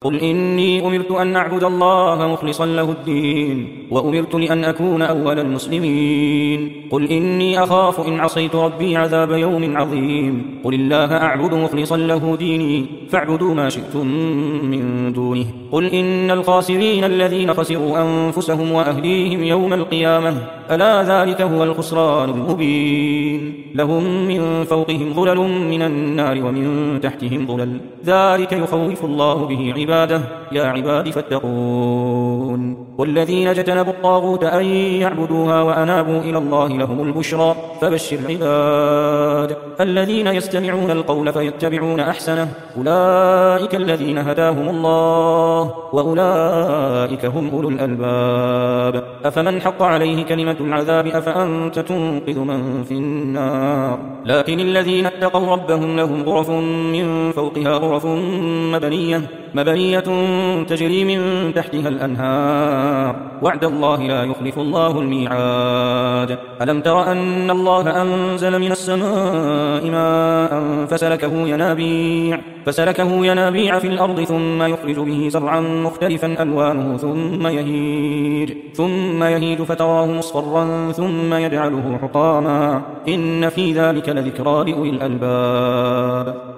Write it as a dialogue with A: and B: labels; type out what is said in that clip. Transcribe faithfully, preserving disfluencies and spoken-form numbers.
A: قل إني أمرت أن أعبد الله مخلصا له الدين وأمرت لأن أكون أول المسلمين. قل إني أخاف إن عصيت ربي عذاب يوم عظيم. قل الله أعبد مخلصا له ديني فاعبدوا ما شئتم من دونه. قل إن الخاسرين الذين خسروا أنفسهم وأهليهم يوم القيامة ألا ذلك هو الخسران المبين. لهم من فوقهم ظلل من النار ومن تحتهم ظلل ذلك يخوف الله به عباده يا عباد فاتقون. والذين اجتنبوا الطاغوت أن يعبدوها وأنابوا إلى الله لهم البشرى فبشر عباد الذين يستمعون القول فيتبعون أحسنه أولئك الذين هداهم الله وأولئك هم أولو الألباب. أفمن حق عليه كلمة العذاب أفأنت تنقذ من في النار. لكن الذين اتقوا ربهم لهم غرف من فوقها غرف مبنية مبنية تجري من تحتها الأنهار وعد الله لا يخلف الله الميعاد. ألم تر أن الله أنزل من السماء ماء فسلكه ينابيع فسلكه ينابيع في الأرض ثم يخرج به زرعا مختلفا ألوانه ثم يهيج ثم يهيج فتراه مصفرا ثم يجعله حطاما إن في ذلك لذكرى لأولي الألباب.